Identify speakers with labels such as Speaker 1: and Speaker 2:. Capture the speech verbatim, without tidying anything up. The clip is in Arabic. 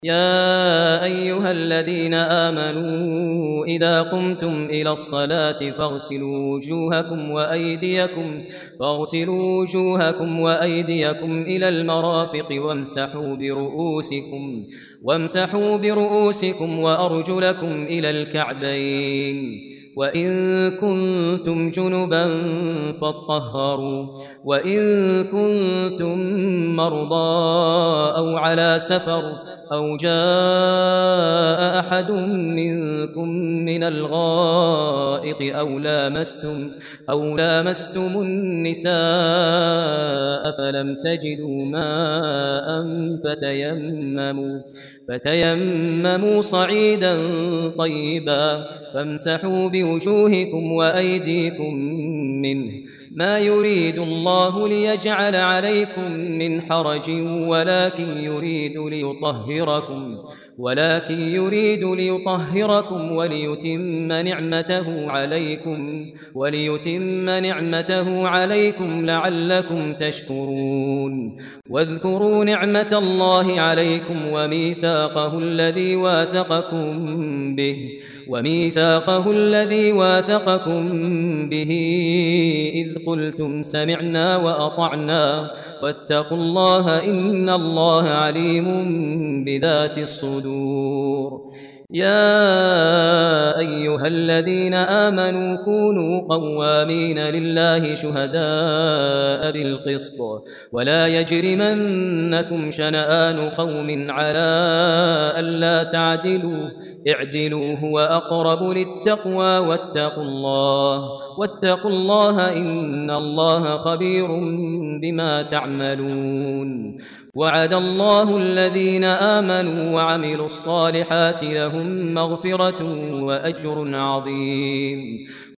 Speaker 1: يا أيها الذين آمنوا إذا قمتم إلى الصلاة فاغسلوا وجوهكم وأيديكم فاغسلوا وجوهكم وأيديكم إلى المرافق وامسحوا برؤوسكم وامسحوا برؤوسكم وأرجلكم إلى الكعبين وإن كنتم جنبا فاطهروا وإن كنتم مرضى أو على سفر أو جاء أحد منكم من الغائط أو لامستم أو لامستم النساء فلم تجدوا ماء فتيمموا فتيمموا صعيدا طيبا فامسحوا بوجوهكم وأيديكم منه ما يريد الله ليجعل عليكم من حرج ولكن يريد ليطهركم ولكن يريد ليطهركم وليتم نعمته عليكم وليتم نعمته عليكم لعلكم تشكرون واذكروا نعمة الله عليكم وميثاقه الذي واثقكم به وميثاقه الذي واثقكم به إذ قلتم سمعنا وأطعنا واتقوا الله إن الله عليم بذات الصدور يا أيها الذين آمنوا كونوا قوامين لله شهداء بالقسط ولا يجرمنكم شنآن قوم على ألا تعدلوا اعدلوا هو أقرب للتقوى واتقوا الله واتقوا الله إن الله خبير بما تعملون وعد الله الذين آمنوا وعملوا الصالحات لهم مغفرة وأجر عظيم